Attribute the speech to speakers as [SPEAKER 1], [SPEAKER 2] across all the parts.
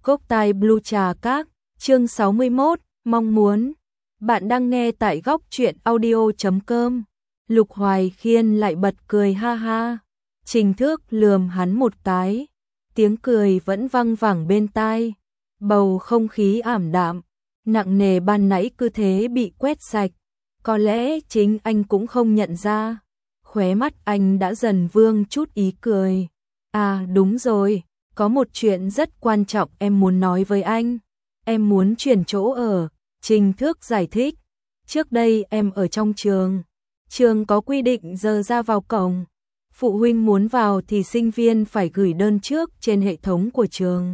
[SPEAKER 1] Cốc tai Blue Trà Các, chương 61, mong muốn. Bạn đang nghe tại góc truyện audio.com. Lục Hoài Khiên lại bật cười ha ha. Trình Thước lườm hắn một cái. Tiếng cười vẫn văng vẳng bên tai. Bầu không khí ảm đạm, nặng nề ban nãy cứ thế bị quét sạch. Có lẽ chính anh cũng không nhận ra. Khóe mắt anh đã dần vương chút ý cười. À đúng rồi, có một chuyện rất quan trọng em muốn nói với anh. Em muốn chuyển chỗ ở. Trình Thước giải thích. Trước đây em ở trong trường. Trường có quy định giờ ra vào cổng. Phụ huynh muốn vào thì sinh viên phải gửi đơn trước trên hệ thống của trường.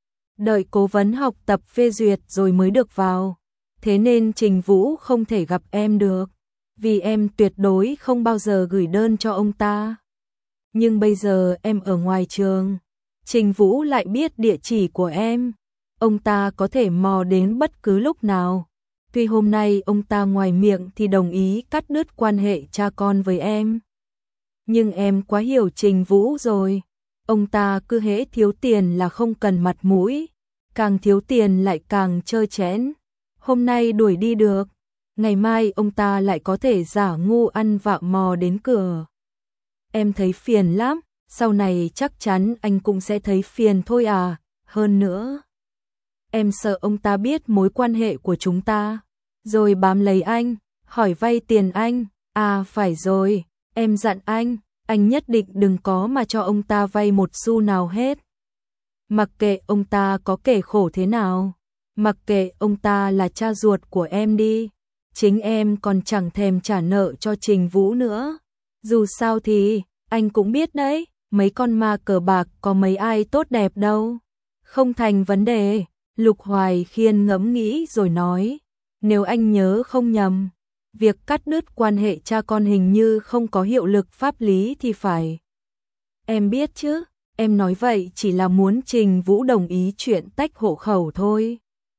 [SPEAKER 1] Đợi cố vấn học tập phê duyệt rồi mới được vào. Thế nên Trình Vũ không thể gặp em được. Vì em tuyệt đối không bao giờ gửi đơn cho ông ta. Nhưng bây giờ em ở ngoài trường. Trình Vũ lại biết địa chỉ của em. Ông ta có thể mò đến bất cứ lúc nào. Tuy hôm nay ông ta ngoài miệng thì đồng ý cắt đứt quan hệ cha con với em. Nhưng em quá hiểu Trình Vũ rồi. Ông ta cứ hễ thiếu tiền là không cần mặt mũi. Càng thiếu tiền lại càng trơ trẽn. Hôm nay đuổi đi được. Ngày mai ông ta lại có thể giả ngu ăn vạ mò đến cửa. Em thấy phiền lắm. Sau này chắc chắn anh cũng sẽ thấy phiền thôi à. Hơn nữa, em sợ ông ta biết mối quan hệ của chúng ta, rồi bám lấy anh, hỏi vay tiền anh. À phải rồi, em dặn anh nhất định đừng có mà cho ông ta vay một xu nào hết. Mặc kệ ông ta có kể khổ thế nào, mặc kệ ông ta là cha ruột của em đi, chính em còn chẳng thèm trả nợ cho Trình Vũ nữa. Dù sao thì, anh cũng biết đấy, mấy con ma cờ bạc có mấy ai tốt đẹp đâu. Không thành vấn đề. Lục Hoài Khiên ngẫm nghĩ rồi nói, nếu anh nhớ không nhầm, việc cắt đứt quan hệ cha con hình như không có hiệu lực pháp lý thì phải. Em biết chứ, em nói vậy chỉ là muốn Trình Vũ đồng ý chuyện tách hộ khẩu thôi.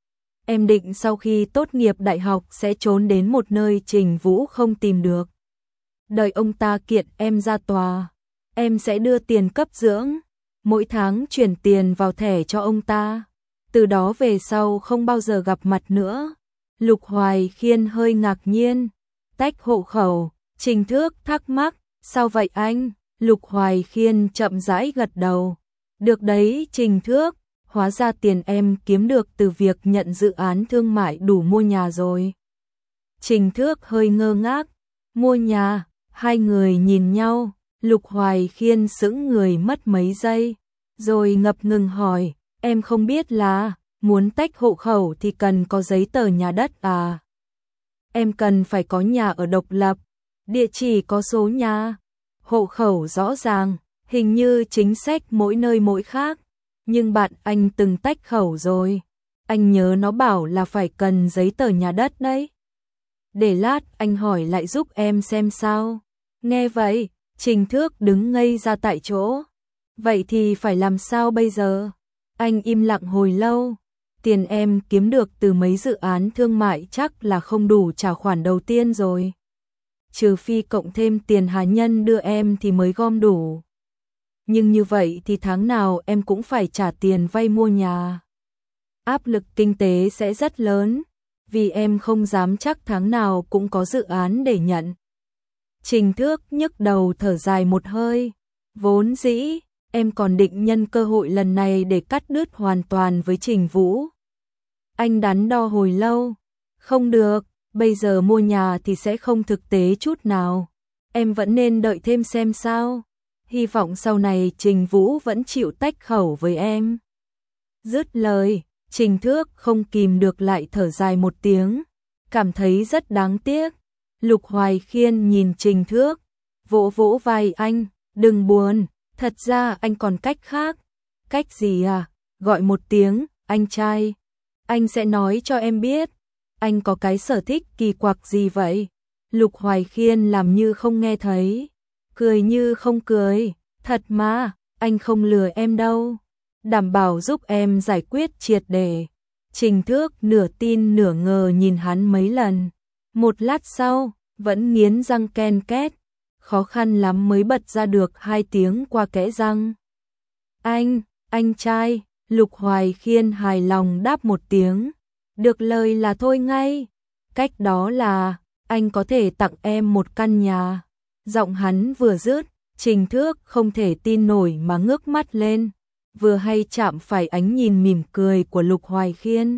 [SPEAKER 1] Em định sau khi tốt nghiệp đại học sẽ trốn đến một nơi Trình Vũ không tìm được. Đợi ông ta kiện em ra tòa, em sẽ đưa tiền cấp dưỡng, mỗi tháng chuyển tiền vào thẻ cho ông ta. Từ đó về sau không bao giờ gặp mặt nữa. Lục Hoài Khiên hơi ngạc nhiên. Tách hộ khẩu. Trình Thước thắc mắc. Sao vậy anh? Lục Hoài Khiên chậm rãi gật đầu. Được đấy Trình Thước. Hóa ra tiền em kiếm được từ việc nhận dự án thương mại đủ mua nhà rồi. Trình Thước hơi ngơ ngác. Mua nhà. Hai người nhìn nhau. Lục Hoài Khiên sững người mất mấy giây. Rồi ngập ngừng hỏi. Em không biết là, muốn tách hộ khẩu thì cần có giấy tờ nhà đất à? Em cần phải có nhà ở độc lập, địa chỉ có số nhà, hộ khẩu rõ ràng, hình như chính sách mỗi nơi mỗi khác. Nhưng bạn anh từng tách khẩu rồi, anh nhớ nó bảo là phải cần giấy tờ nhà đất đấy. Để lát anh hỏi lại giúp em xem sao. Nghe vậy, Trình Thước đứng ngây ra tại chỗ. Vậy thì phải làm sao bây giờ? Anh im lặng hồi lâu. Tiền em kiếm được từ mấy dự án thương mại chắc là không đủ trả khoản đầu tiên rồi. Trừ phi cộng thêm tiền Hà Nhân đưa em thì mới gom đủ. Nhưng như vậy thì tháng nào em cũng phải trả tiền vay mua nhà. Áp lực kinh tế sẽ rất lớn, vì em không dám chắc tháng nào cũng có dự án để nhận. Trình Thước nhức đầu thở dài một hơi. Vốn dĩ em còn định nhân cơ hội lần này để cắt đứt hoàn toàn với Trình Vũ. Anh đắn đo hồi lâu. Không được, bây giờ mua nhà thì sẽ không thực tế chút nào. Em vẫn nên đợi thêm xem sao. Hy vọng sau này Trình Vũ vẫn chịu tách khẩu với em. Dứt lời, Trình Thước không kìm được lại thở dài một tiếng. Cảm thấy rất đáng tiếc. Lục Hoài Khiên nhìn Trình Thước, vỗ vỗ vai anh, đừng buồn. Thật ra anh còn cách khác. Cách gì à? Gọi một tiếng, anh trai. Anh sẽ nói cho em biết. Anh có cái sở thích kỳ quặc gì vậy? Lục Hoài Khiên làm như không nghe thấy. Cười như không cười. Thật mà, anh không lừa em đâu. Đảm bảo giúp em giải quyết triệt để. Trình Thước nửa tin nửa ngờ nhìn hắn mấy lần. Một lát sau, vẫn nghiến răng ken két. Khó khăn lắm mới bật ra được 2 tiếng qua kẽ răng. Anh trai, Lục Hoài Khiên hài lòng đáp một tiếng. Được lời là thôi ngay. Cách đó là, anh có thể tặng em một căn nhà. Giọng hắn vừa dứt, Trình Thước không thể tin nổi mà ngước mắt lên, vừa hay chạm phải ánh nhìn mỉm cười của Lục Hoài Khiên.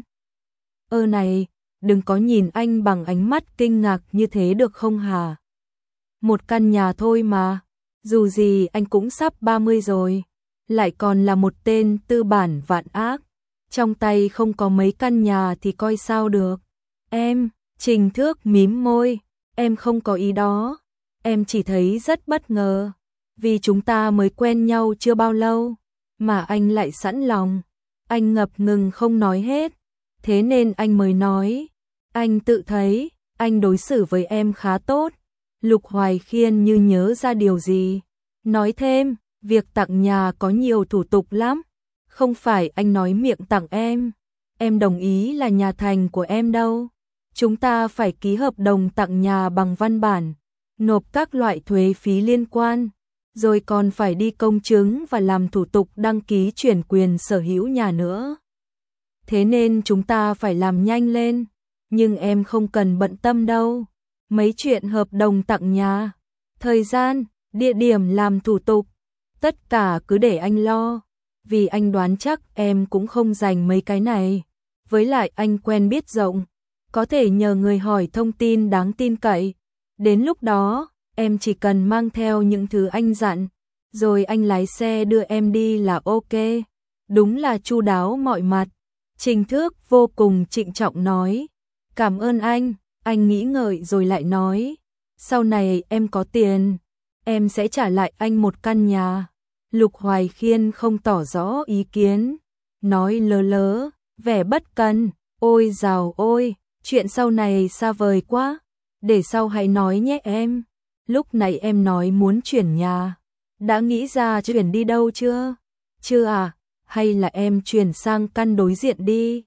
[SPEAKER 1] Này, đừng có nhìn anh bằng ánh mắt kinh ngạc như thế được không hả? Một căn nhà thôi mà, dù gì anh cũng sắp 30 rồi, lại còn là một tên tư bản vạn ác. Trong tay không có mấy căn nhà thì coi sao được. Trình Thước mím môi, em không có ý đó. Em chỉ thấy rất bất ngờ, vì chúng ta mới quen nhau chưa bao lâu, mà anh lại sẵn lòng. Anh ngập ngừng không nói hết, thế nên anh mới nói. Anh tự thấy, anh đối xử với em khá tốt. Lục Hoài Khiên như nhớ ra điều gì, nói thêm, việc tặng nhà có nhiều thủ tục lắm. Không phải anh nói miệng tặng em đồng ý là nhà thành của em đâu. Chúng ta phải ký hợp đồng tặng nhà bằng văn bản, nộp các loại thuế phí liên quan, rồi còn phải đi công chứng và làm thủ tục đăng ký chuyển quyền sở hữu nhà nữa. Thế nên chúng ta phải làm nhanh lên, nhưng em không cần bận tâm đâu. Mấy chuyện hợp đồng tặng nhà, thời gian, địa điểm làm thủ tục, tất cả cứ để anh lo, vì anh đoán chắc em cũng không dành mấy cái này. Với lại anh quen biết rộng, có thể nhờ người hỏi thông tin đáng tin cậy. Đến lúc đó, em chỉ cần mang theo những thứ anh dặn, rồi anh lái xe đưa em đi là ok. Đúng là chu đáo mọi mặt. Trình Thước vô cùng trịnh trọng nói. Cảm ơn anh nghĩ ngợi rồi lại nói. Sau này em có tiền, em sẽ trả lại anh một căn nhà. Lục Hoài Khiên không tỏ rõ ý kiến, nói lớ lớ, vẻ bất cần. Ôi dào ôi, chuyện sau này xa vời quá, để sau hãy nói nhé em. Lúc này em nói muốn chuyển nhà, đã nghĩ ra chuyển đi đâu chưa? Chưa à, hay là em chuyển sang căn đối diện đi?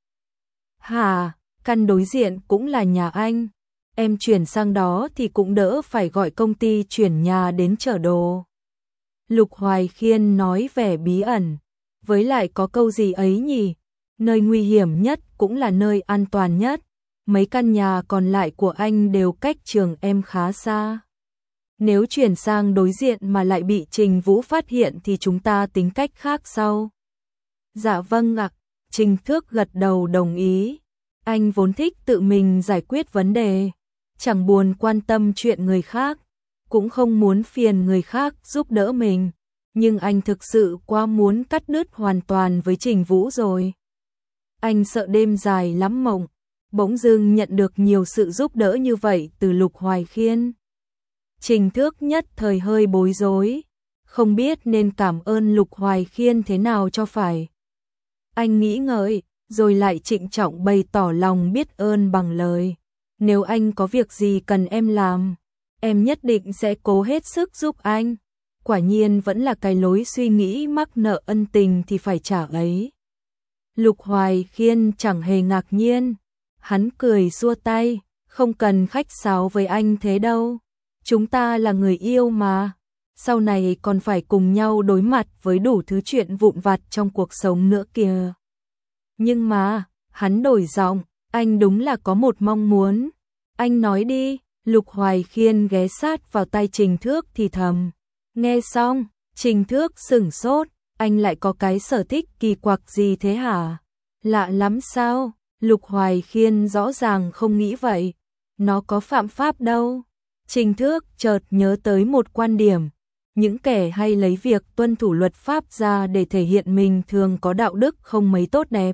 [SPEAKER 1] Hả, căn đối diện cũng là nhà anh. Em chuyển sang đó thì cũng đỡ phải gọi công ty chuyển nhà đến chở đồ. Lục Hoài Khiên nói vẻ bí ẩn, với lại có câu gì ấy nhỉ? Nơi nguy hiểm nhất cũng là nơi an toàn nhất. Mấy căn nhà còn lại của anh đều cách trường em khá xa. Nếu chuyển sang đối diện mà lại bị Trình Vũ phát hiện thì chúng ta tính cách khác sau. Dạ vâng ạ, Trình Thước gật đầu đồng ý. Anh vốn thích tự mình giải quyết vấn đề, chẳng buồn quan tâm chuyện người khác, cũng không muốn phiền người khác giúp đỡ mình. Nhưng anh thực sự quá muốn cắt đứt hoàn toàn với Trình Vũ rồi. Anh sợ đêm dài lắm mộng, bỗng dưng nhận được nhiều sự giúp đỡ như vậy từ Lục Hoài Khiên. Trình Thước nhất thời hơi bối rối, không biết nên cảm ơn Lục Hoài Khiên thế nào cho phải. Anh nghĩ ngợi, rồi lại trịnh trọng bày tỏ lòng biết ơn bằng lời. Nếu anh có việc gì cần em làm, em nhất định sẽ cố hết sức giúp anh. Quả nhiên vẫn là cái lối suy nghĩ mắc nợ ân tình thì phải trả ấy. Lục Hoài Khiên chẳng hề ngạc nhiên, hắn cười xua tay, không cần khách sáo với anh thế đâu. Chúng ta là người yêu mà, sau này còn phải cùng nhau đối mặt với đủ thứ chuyện vụn vặt trong cuộc sống nữa kìa. Nhưng mà, hắn đổi giọng, anh đúng là có một mong muốn. Anh nói đi. Lục Hoài Khiên ghé sát vào tay Trình Thước thì thầm. Nghe xong, Trình Thước sửng sốt, anh lại có cái sở thích kỳ quặc gì thế hả? Lạ lắm sao? Lục Hoài Khiên rõ ràng không nghĩ vậy, nó có phạm pháp đâu. Trình Thước chợt nhớ tới một quan điểm, những kẻ hay lấy việc tuân thủ luật pháp ra để thể hiện mình thường có đạo đức không mấy tốt đẹp.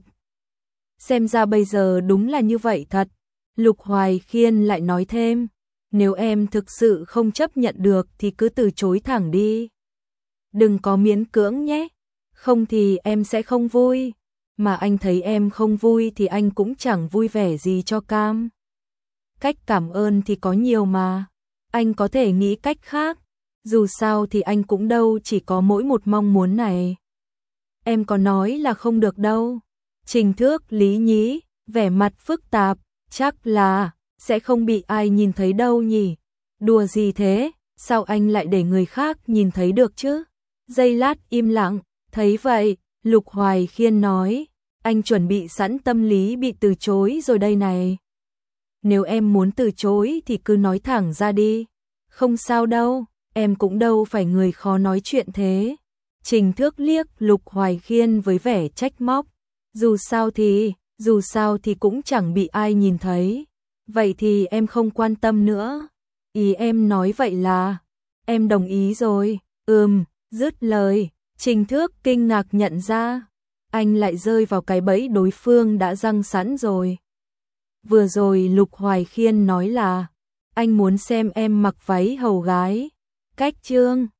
[SPEAKER 1] Xem ra bây giờ đúng là như vậy thật. Lục Hoài Khiên lại nói thêm, nếu em thực sự không chấp nhận được thì cứ từ chối thẳng đi. Đừng có miễn cưỡng nhé, không thì em sẽ không vui, mà anh thấy em không vui thì anh cũng chẳng vui vẻ gì cho cam. Cách cảm ơn thì có nhiều mà, anh có thể nghĩ cách khác, dù sao thì anh cũng đâu chỉ có mỗi một mong muốn này. Em có nói là không được đâu. Trình Thước lý nhí, vẻ mặt phức tạp, chắc là sẽ không bị ai nhìn thấy đâu nhỉ. Đùa gì thế, sao anh lại để người khác nhìn thấy được chứ? Giây lát im lặng, thấy vậy, Lục Hoài Khiên nói, anh chuẩn bị sẵn tâm lý bị từ chối rồi đây này. Nếu em muốn từ chối thì cứ nói thẳng ra đi. Không sao đâu, em cũng đâu phải người khó nói chuyện thế. Trình Thước liếc Lục Hoài Khiên với vẻ trách móc. Dù sao thì cũng chẳng bị ai nhìn thấy. Vậy thì em không quan tâm nữa. Ý em nói vậy là, em đồng ý rồi. Dứt lời, Trình Thước kinh ngạc nhận ra, anh lại rơi vào cái bẫy đối phương đã giăng sẵn rồi. Vừa rồi Lục Hoài Khiên nói là, anh muốn xem em mặc váy hầu gái. Cách chương